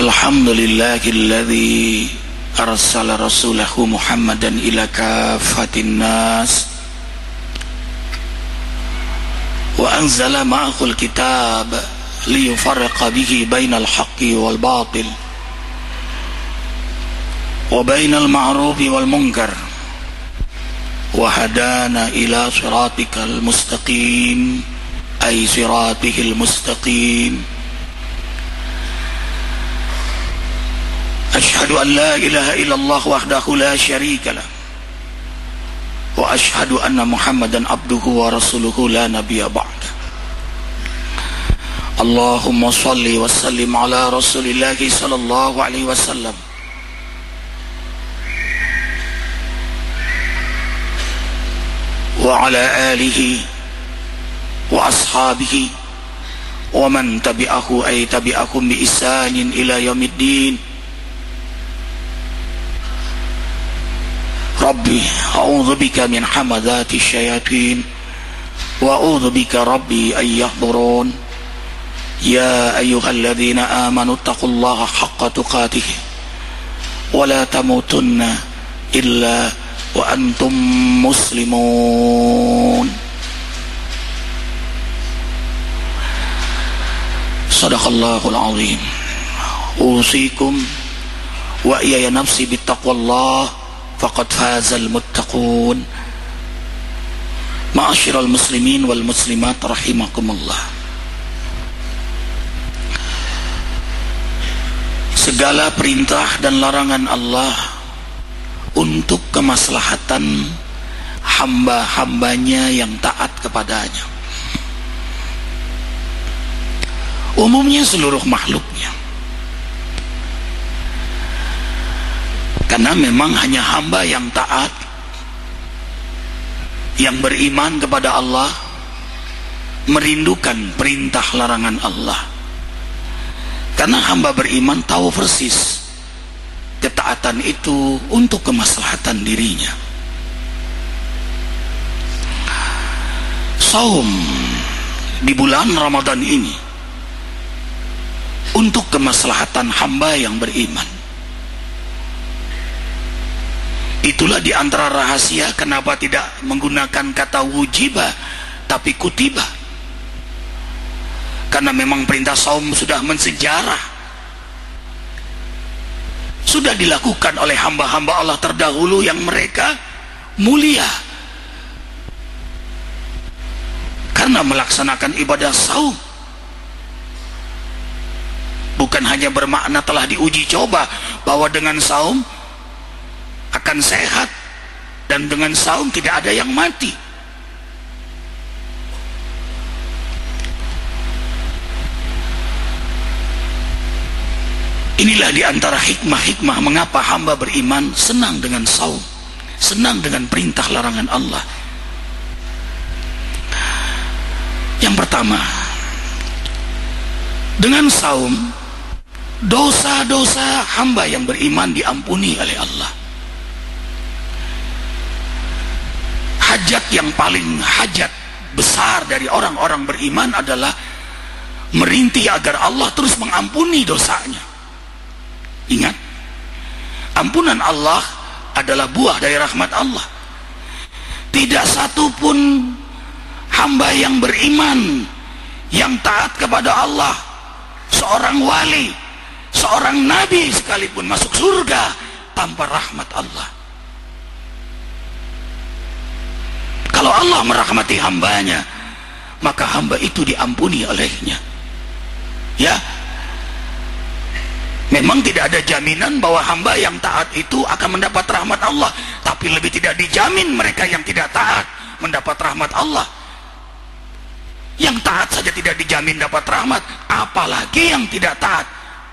Alhamdulillahilladzi arsala rasulahu Muhammadan ila kafatin nas wa anzala ma'ahul kitab liyufarriqa bihi bainal haqqi wal batil wa bainal ma'rufi wal munkar wa hadana ila siratikal mustaqim ay siratihil mustaqim. Asyhadu an la ilaha illallah wahdahu la syarika lah wa asyhadu anna Muhammadan abduhu wa rasuluhu la nabiyya ba'da. Allahumma salli wa sallim ala Rasulillah sallallahu alaihi wasallam wa ala alihi wa ashabihi wa man tabi'ahu ay tabi'akum bi ihsanin ila yaumiddin. Rabbi a'udzu bika min hamadzati syayatin wa a'udzu bika rabbi ay yahdurun. Ya ayyuhalladzina amanu taqullaha haqqa tuqatih wa la tamutunna illa wa antum muslimun. Sadaqallahul azim. Usikum wa iyaya nafsi bittaqwallah faqad fazal muttaqun. Ma'asyiral muslimin wal muslimat rahimakumullah. Segala perintah dan larangan Allah untuk kemaslahatan hamba-hambanya yang taat kepadanya, umumnya seluruh makhluknya. Karena memang hanya hamba yang taat, yang beriman kepada Allah, merindukan perintah larangan Allah. Karena hamba beriman tahu persis ketaatan itu untuk kemaslahatan dirinya. Saum di bulan Ramadan ini untuk kemaslahatan hamba yang beriman. Itulah di antara rahasia kenapa tidak menggunakan kata wujiba tapi kutiba. Karena memang perintah saum sudah mensejarah, sudah dilakukan oleh hamba-hamba Allah terdahulu yang mereka mulia karena melaksanakan ibadah saum. Bukan hanya bermakna telah diuji coba bahwa dengan saum akan sehat dan dengan saum tidak ada yang mati. Inilah di antara hikmah-hikmah mengapa hamba beriman senang dengan saum, senang dengan perintah larangan Allah. Yang pertama, dengan saum dosa-dosa hamba yang beriman diampuni oleh Allah. Hajat yang paling hajat besar dari orang-orang beriman adalah merintih agar Allah terus mengampuni dosanya. Ingat, ampunan Allah adalah buah dari rahmat Allah. Tidak satu pun hamba yang beriman, yang taat kepada Allah, seorang wali, seorang nabi sekalipun masuk surga tanpa rahmat Allah. Kalau Allah merahmati hambanya, maka hamba itu diampuni olehnya. Ya, memang tidak ada jaminan bahwa hamba yang taat itu akan mendapat rahmat Allah, tapi lebih tidak dijamin mereka yang tidak taat mendapat rahmat Allah. Yang taat saja tidak dijamin dapat rahmat, apalagi yang tidak taat.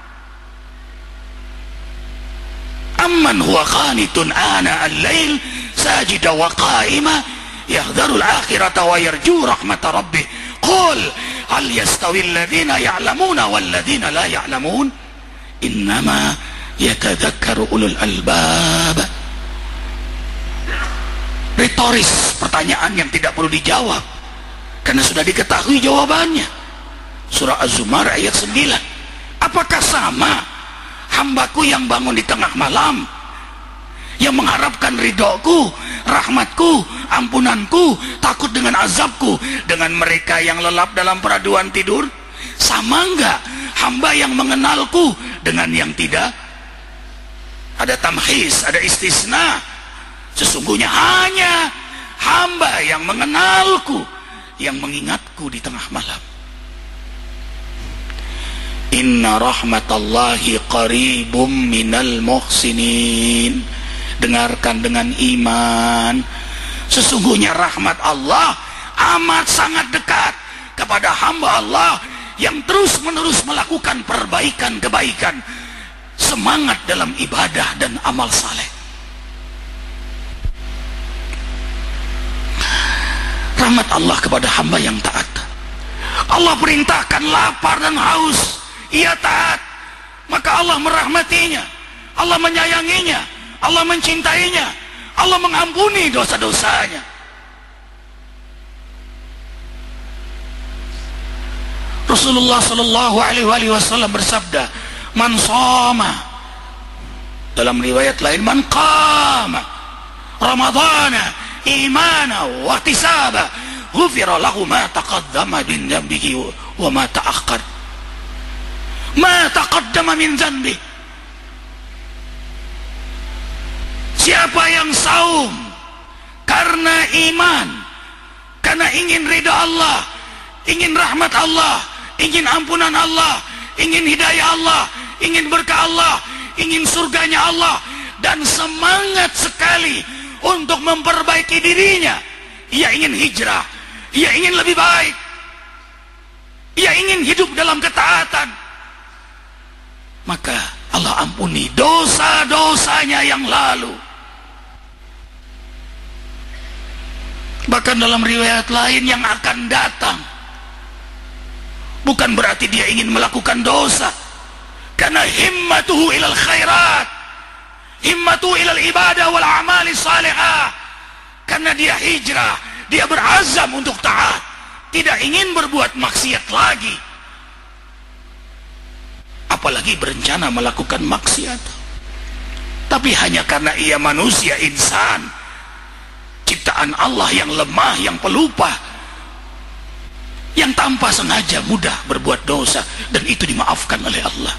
Amman huwa qanitun ana al-lail sajida wa qa'ima yahdharul akhirata wa yarju rahmata rabbih. Qul hal yastawi alladhina ya'lamuna wal ladhina la ya'lamun innama yatadzakkaru ulul albab. Retoris, pertanyaan yang tidak perlu dijawab karena sudah diketahui jawabannya. Surah Az-Zumar ayat 9. Apakah sama hambaku yang bangun di tengah malam, yang mengharapkan ridhoku, rahmatku, ampunanku, takut dengan azabku, dengan mereka yang lelap dalam peraduan tidur? Sama enggak hamba yang mengenalku dengan yang tidak? Ada tamhis, ada istisna. Sesungguhnya hanya hamba yang mengenalku, yang mengingatku di tengah malam. Inna rahmatallahi qaribum minal muhsinin. Dengarkan dengan iman, sesungguhnya rahmat Allah amat sangat dekat kepada hamba Allah yang terus menerus melakukan perbaikan kebaikan, semangat dalam ibadah dan amal saleh. Rahmat Allah kepada hamba yang taat. Allah perintahkan lapar dan haus, ia taat, maka Allah merahmatinya, Allah menyayanginya, Allah mencintainya, Allah mengampuni dosa-dosanya. Rasulullah sallallahu alaihi wasallam bersabda, "Man shoma," dalam riwayat lain, "Man qama Ramadhana imana wa ihtisaba, ghufira lahu ma taqaddama min dhanbihi wa ma ta'akhkhar." Ma taqaddama min dhanbihi. Siapa yang saum karena iman, karena ingin ridha Allah, ingin rahmat Allah, ingin ampunan Allah, ingin hidayah Allah, ingin berkah Allah, ingin surganya Allah, dan semangat sekali untuk memperbaiki dirinya, ia ingin hijrah, ia ingin lebih baik, ia ingin hidup dalam ketaatan, maka Allah ampuni dosa-dosanya yang lalu. Bahkan dalam riwayat lain, yang akan datang. Bukan berarti dia ingin melakukan dosa, karena himmatuhu ilal khairat, himmatuhu ilal ibadah wal amali salihah, karena dia hijrah, dia berazam untuk taat, tidak ingin berbuat maksiat lagi, apalagi berencana melakukan maksiat. Tapi hanya karena ia manusia, insan, ciptaan Allah yang lemah, yang pelupa, yang tanpa sengaja mudah berbuat dosa, dan itu dimaafkan oleh Allah.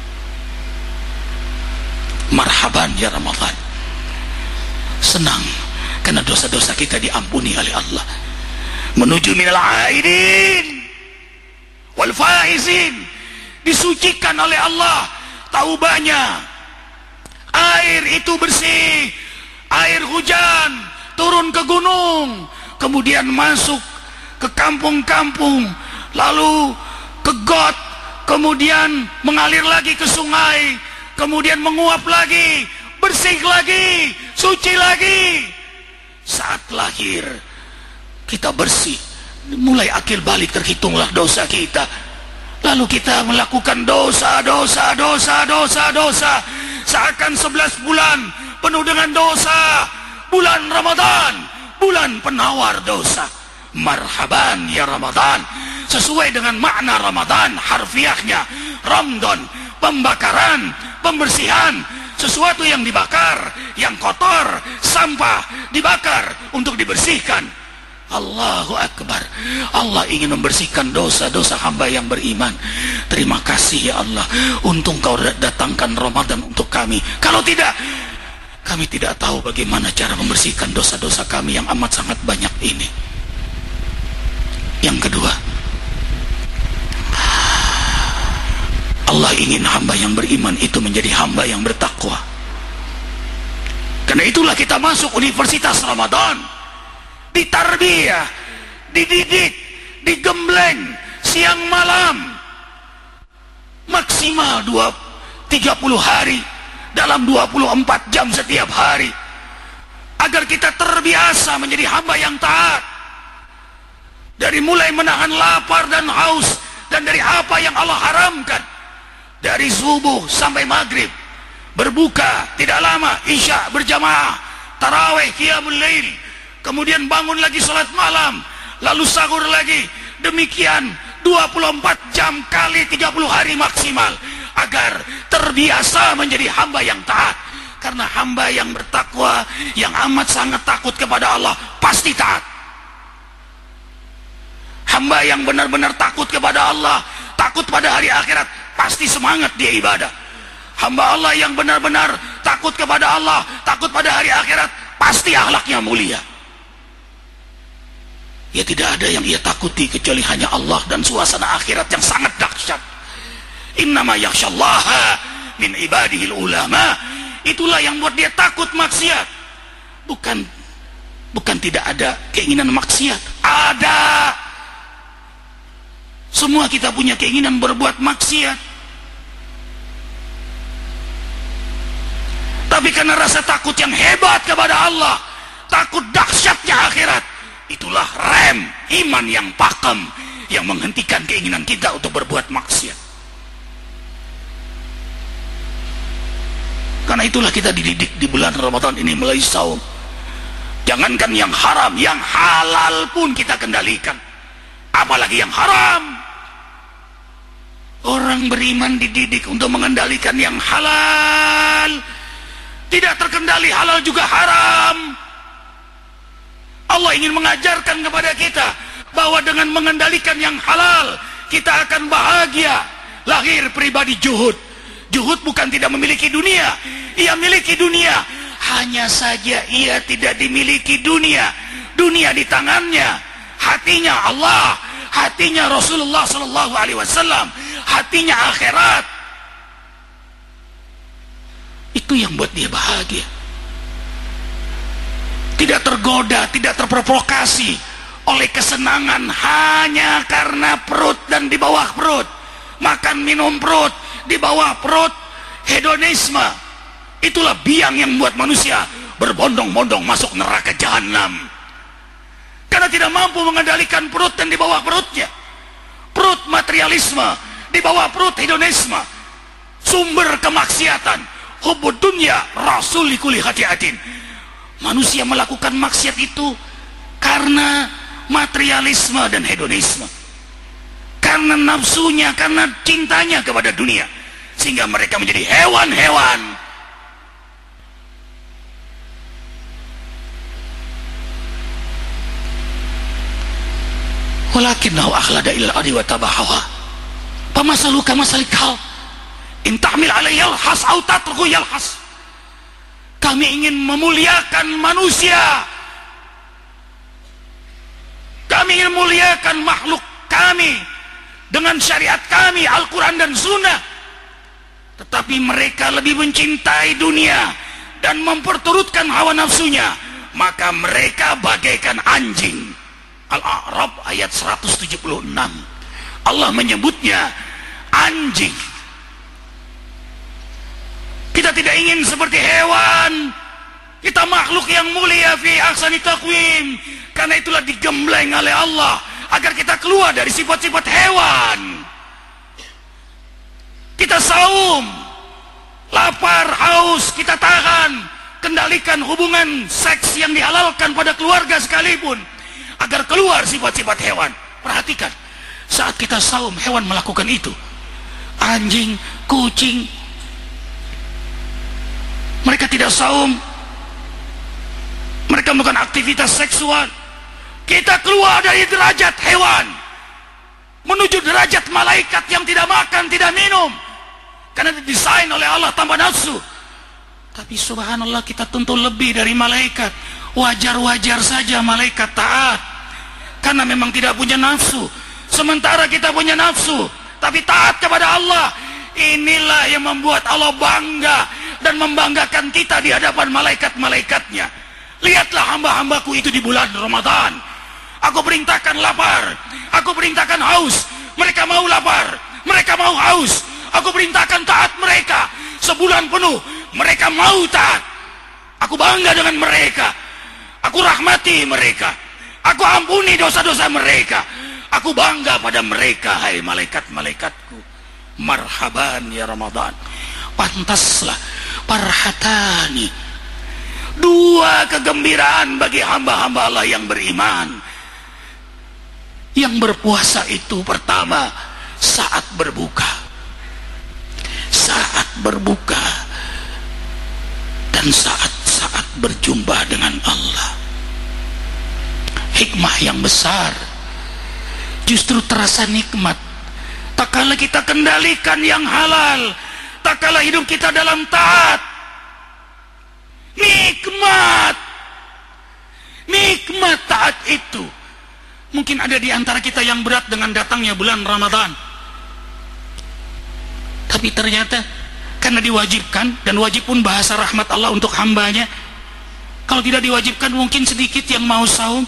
Marhaban ya Ramadan, senang karena dosa-dosa kita diampuni oleh Allah. Menuju minal aidin wal faizin, disucikan oleh Allah taubahnya. Air itu bersih, air hujan turun ke gunung, kemudian masuk ke kampung-kampung, lalu ke got, kemudian mengalir lagi ke sungai, kemudian menguap lagi, bersih lagi, suci lagi. Saat lahir kita bersih, mulai akil balik terhitunglah dosa kita, lalu kita melakukan dosa, seakan 11 bulan penuh dengan dosa. Bulan Ramadan, bulan penawar dosa. Marhaban ya Ramadan, sesuai dengan makna Ramadan harfiahnya, Ramadan, pembakaran, pembersihan, sesuatu yang dibakar, yang kotor, sampah dibakar untuk dibersihkan. Allahu Akbar. Allah ingin membersihkan dosa-dosa hamba yang beriman. Terima kasih ya Allah, untung kau datangkan Ramadan untuk kami. Kalau tidak, kami tidak tahu bagaimana cara membersihkan dosa-dosa kami yang amat sangat banyak ini. Yang kedua, Allah ingin hamba yang beriman itu menjadi hamba yang bertakwa. Karena itulah kita masuk Universitas Ramadan, ditarbiyah, dididik, digembleng siang malam, maksimal 30 hari dalam 24 jam setiap hari, agar kita terbiasa menjadi hamba yang taat, dari mulai menahan lapar dan haus, dan dari apa yang Allah haramkan, dari subuh sampai maghrib, berbuka tidak lama, isya berjamaah, tarawih, qiyamul lail, kemudian bangun lagi salat malam, lalu sahur lagi, demikian 24 jam kali 30 hari maksimal, agar terbiasa menjadi hamba yang taat. Karena hamba yang bertakwa, yang amat sangat takut kepada Allah, pasti taat. Hamba yang benar-benar takut kepada Allah, takut pada hari akhirat, pasti semangat dia ibadah. Hamba Allah yang benar-benar takut kepada Allah, takut pada hari akhirat, pasti akhlaknya mulia. Ya, tidak ada yang ia takuti kecuali hanya Allah dan suasana akhirat yang sangat dahsyat. Innama yakhsyallaha min ibadihil ulama. Itulah yang buat dia takut maksiat. Bukan tidak ada keinginan maksiat. Ada. Semua kita punya keinginan berbuat maksiat. Tapi karena rasa takut yang hebat kepada Allah, takut dahsyatnya akhirat, itulah rem iman yang pakem yang menghentikan keinginan kita untuk berbuat maksiat. Karena itulah kita dididik di bulan Ramadan ini melalui saum. Jangankan yang haram, yang halal pun kita kendalikan. Apalagi yang haram. Orang beriman dididik untuk mengendalikan yang halal. Tidak terkendali halal juga haram. Allah ingin mengajarkan kepada kita bahwa dengan mengendalikan yang halal, kita akan bahagia. Lahir pribadi juhud. Juhud bukan tidak memiliki dunia. Ia miliki dunia. Hanya saja ia tidak dimiliki dunia. Dunia di tangannya. Hatinya Allah. Hatinya Rasulullah SAW. Hatinya akhirat. Itu yang buat dia bahagia. Tidak tergoda, tidak terprovokasi oleh kesenangan hanya karena perut dan di bawah perut. Makan minum perut, di bawah perut, hedonisme. Itulah biang yang membuat manusia berbondong-bondong masuk neraka jahanam. Karena tidak mampu mengendalikan perut dan di bawah perutnya. Perut materialisme, di bawah perut hedonisme. Sumber kemaksiatan. Hubbud dunya rasul likuli hati-hatin. Manusia melakukan maksiat itu karena materialisme dan hedonisme, karena nafsunya, karena cintanya kepada dunia, sehingga mereka menjadi hewan-hewan. Walakinnahu akhlada ilal ardi wa tabahawa. Pamasaluka masalikal. In tahmil alaihi yalhas au tatruku yalhas. Kami ingin memuliakan manusia. Kami ingin memuliakan makhluk kami dengan syariat kami, Al-Quran dan Sunnah. Tetapi mereka lebih mencintai dunia dan memperturutkan hawa nafsunya. Maka mereka bagaikan anjing. Al-A'raf ayat 176. Allah menyebutnya anjing. Kita tidak ingin seperti hewan. Kita makhluk yang mulia fi ahsani taqwim. Karena itulah digembleng oleh Allah agar kita keluar dari sifat-sifat hewan. Kita saum, lapar, haus, kita tahan, kendalikan hubungan seks yang dihalalkan pada keluarga sekalipun agar keluar sifat-sifat hewan. Perhatikan, saat kita saum, hewan melakukan itu. Anjing, kucing, mereka tidak saum, mereka melakukan aktivitas seksual. Kita keluar dari derajat hewan menuju derajat malaikat yang tidak makan, tidak minum, karena didesain oleh Allah tanpa nafsu. Tapi subhanallah, kita tentu lebih dari malaikat. Wajar-wajar saja malaikat taat karena memang tidak punya nafsu, sementara kita punya nafsu tapi taat kepada Allah. Inilah yang membuat Allah bangga dan membanggakan kita di hadapan malaikat-malaikatnya. Lihatlah hamba-hambaku itu di bulan Ramadan. Aku perintahkan lapar, aku perintahkan haus, mereka mau lapar, mereka mau haus. Aku perintahkan taat mereka sebulan penuh, mereka mau taat. Aku bangga dengan mereka. Aku rahmati mereka. Aku ampuni dosa-dosa mereka. Aku bangga pada mereka, hai malaikat-malaikatku. Marhaban ya Ramadan. Pantaslah parhatani, dua kegembiraan bagi hamba-hamba Allah yang beriman, yang berpuasa itu. Pertama, saat berbuka. saat berbuka dan saat-saat berjumpa dengan Allah. Hikmah yang besar, justru terasa nikmat tak kala kita kendalikan yang halal, tak kala hidup kita dalam taat. Nikmat taat itu. Mungkin ada di antara kita yang berat dengan datangnya bulan Ramadan, tapi ternyata karena diwajibkan, dan wajib pun bahasa rahmat Allah untuk hambanya. Kalau tidak diwajibkan mungkin sedikit yang mau saum.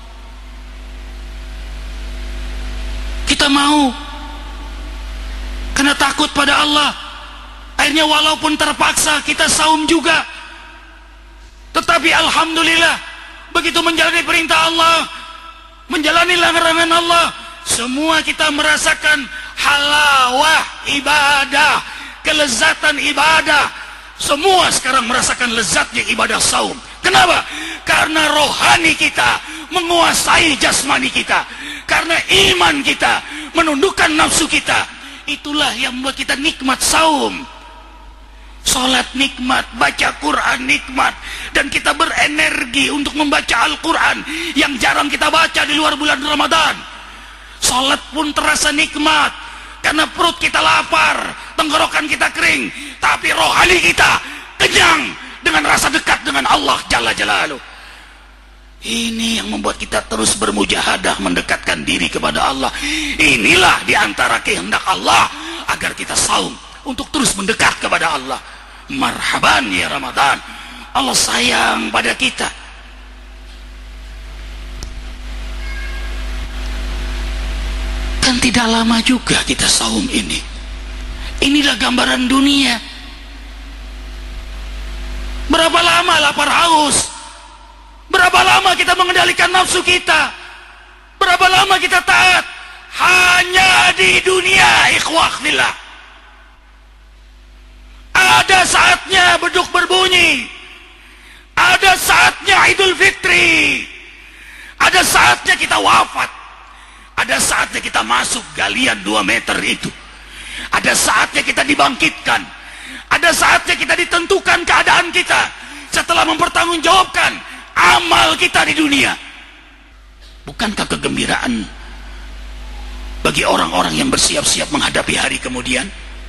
Kita mau karena takut pada Allah, akhirnya walaupun terpaksa kita saum juga. Tetapi alhamdulillah, begitu menjalani perintah Allah, menjalani larangan Allah, semua kita merasakan halawah ibadah, kelezatan ibadah. Semua sekarang merasakan lezatnya ibadah saum. Kenapa? Karena rohani kita menguasai jasmani kita, karena iman kita menundukkan nafsu kita. Itulah yang membuat kita nikmat saum. Salat nikmat, baca Quran nikmat, dan kita berenergi untuk membaca Al-Quran yang jarang kita baca di luar bulan Ramadan. Salat pun terasa nikmat karena perut kita lapar, tenggorokan kita kering, tapi rohani kita kenyang dengan rasa dekat dengan Allah Jalla Jalaluh. Ini yang membuat kita terus bermujahadah mendekatkan diri kepada Allah. Inilah diantara kehendak Allah agar kita saum untuk terus mendekat kepada Allah. Marhaban ya Ramadan, Allah sayang pada kita. Kan tidak lama juga kita saum ini. Inilah gambaran dunia. Berapa lama lapar haus? Berapa lama kita mengendalikan nafsu kita? Berapa lama kita taat? Hanya di dunia, ikhwah fillah. Ada saatnya beduk berbunyi, ada saatnya Idul Fitri, ada saatnya kita wafat, ada saatnya kita masuk galian 2 meter itu, ada saatnya kita dibangkitkan, ada saatnya kita ditentukan keadaan kita setelah mempertanggungjawabkan amal kita di dunia. Bukankah kegembiraan bagi orang-orang yang bersiap-siap menghadapi hari kemudian?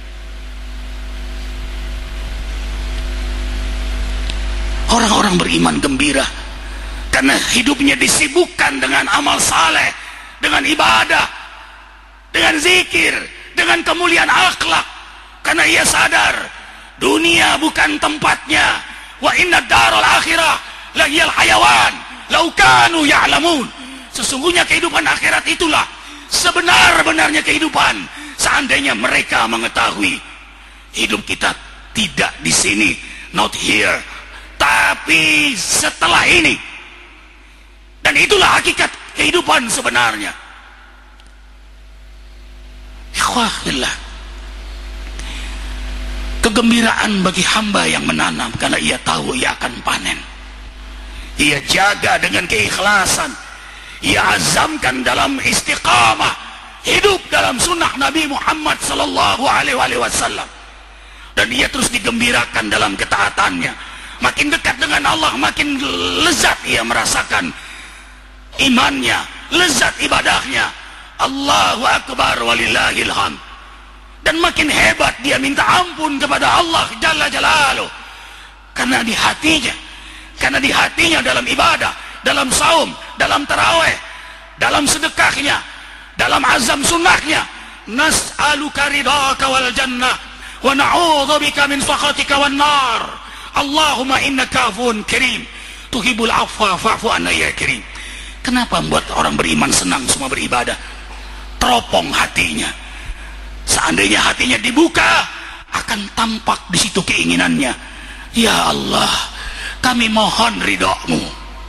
Orang-orang beriman gembira karena hidupnya disibukkan dengan amal saleh, dengan ibadah, dengan zikir, dengan kemuliaan akhlak. Karena ia sadar dunia bukan tempatnya. Wa inna daral akhirah lahiyal hayawan law kanu ya'lamun. Sesungguhnya kehidupan akhirat itulah sebenar-benarnya kehidupan, seandainya mereka mengetahui. Hidup kita tidak di sini, not here, tapi setelah ini. Dan itulah hakikat kehidupan sebenarnya. Ikhwahillah, kegembiraan bagi hamba yang menanam karena ia tahu ia akan panen. Ia jaga dengan keikhlasan, ia azamkan dalam istiqamah, hidup dalam sunnah Nabi Muhammad sallallahu alaihi wasallam. Dan ia terus digembirakan dalam ketaatannya. Makin dekat dengan Allah, makin lezat ia merasakan imannya, lezat ibadahnya. Allahu Akbar walillahil hamd. Dan makin hebat dia minta ampun kepada Allah Jalla Jalaluh. Karena di hatinya dalam ibadah, dalam saum, dalam tarawih, dalam sedekahnya, dalam azam sunnahnya, nas'aluka ridhaka wal jannah wa na'udzubika min sakhatika wan nar. Allahumma innaka afuwun karim tuhibbul afwa fa'fu anna ya karim. Kenapa membuat orang beriman senang semua beribadah? Teropong hatinya. Seandainya hatinya dibuka, akan tampak di situ keinginannya. Ya Allah, kami mohon ridhamu,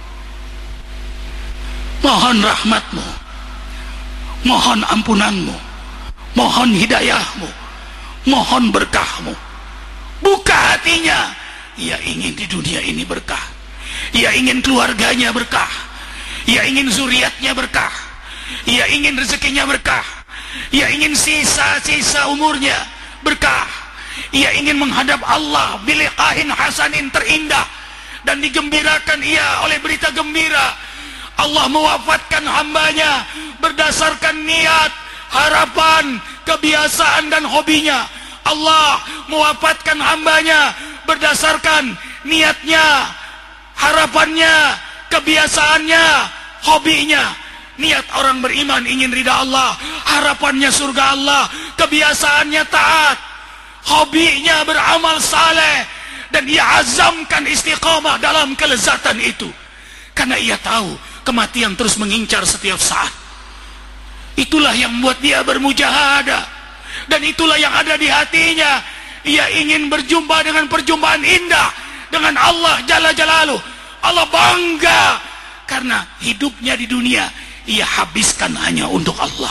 mohon rahmatmu, mohon ampunanmu, mohon hidayahmu, mohon berkahmu. Buka hatinya. Ia ingin di dunia ini berkah, ia ingin keluarganya berkah, ia ingin zuriatnya berkah, ia ingin rezekinya berkah, ia ingin sisa-sisa umurnya berkah, ia ingin menghadap Allah biliqahin hasanin, terindah, dan digembirakan ia oleh berita gembira. Allah mewafatkan hambanya berdasarkan niat, harapan, kebiasaan, dan hobinya. Allah mewafatkan hambanya berdasarkan niatnya, harapannya, kebiasaannya, hobinya. Niat orang beriman ingin ridha Allah, harapannya surga Allah, kebiasaannya taat, hobinya beramal saleh, dan ia azamkan istiqamah dalam kelezatan itu. Karena ia tahu kematian terus mengincar setiap saat. Itulah yang membuat dia bermujahadah, dan itulah yang ada di hatinya. Ia ingin berjumpa dengan perjumpaan indah dengan Allah Jalla Jalaluh. Allah bangga karena hidupnya di dunia ia habiskan hanya untuk Allah.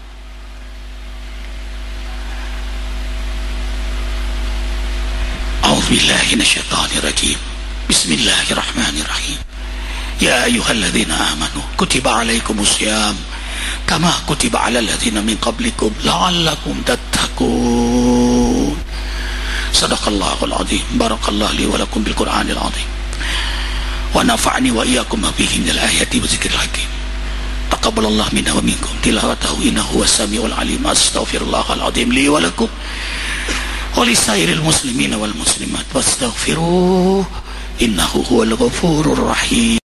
A'udzubillahi minasyaitonir rajim. Bismillahirrahmanirrahim. Ya ayyuhalladzina amanu kutiba alaikumusiyam kama kutiba alal ladzina min qablikum la'allakum tattaqun. Sadaqallahul azim. Barakallahu li wa lakum bil Qur'anil azim. Wa nafa'ni wa iyyakum bihi minal ayati wa dzikril hakim. Taqabbalallahu minna wa minkum tilawatahu innahu was-sami'ul alim. Astaghfirullahal azim li wa lakum wa lisairil muslimina wal muslimat wastaghfiruh innahu huwal ghafurur rahim.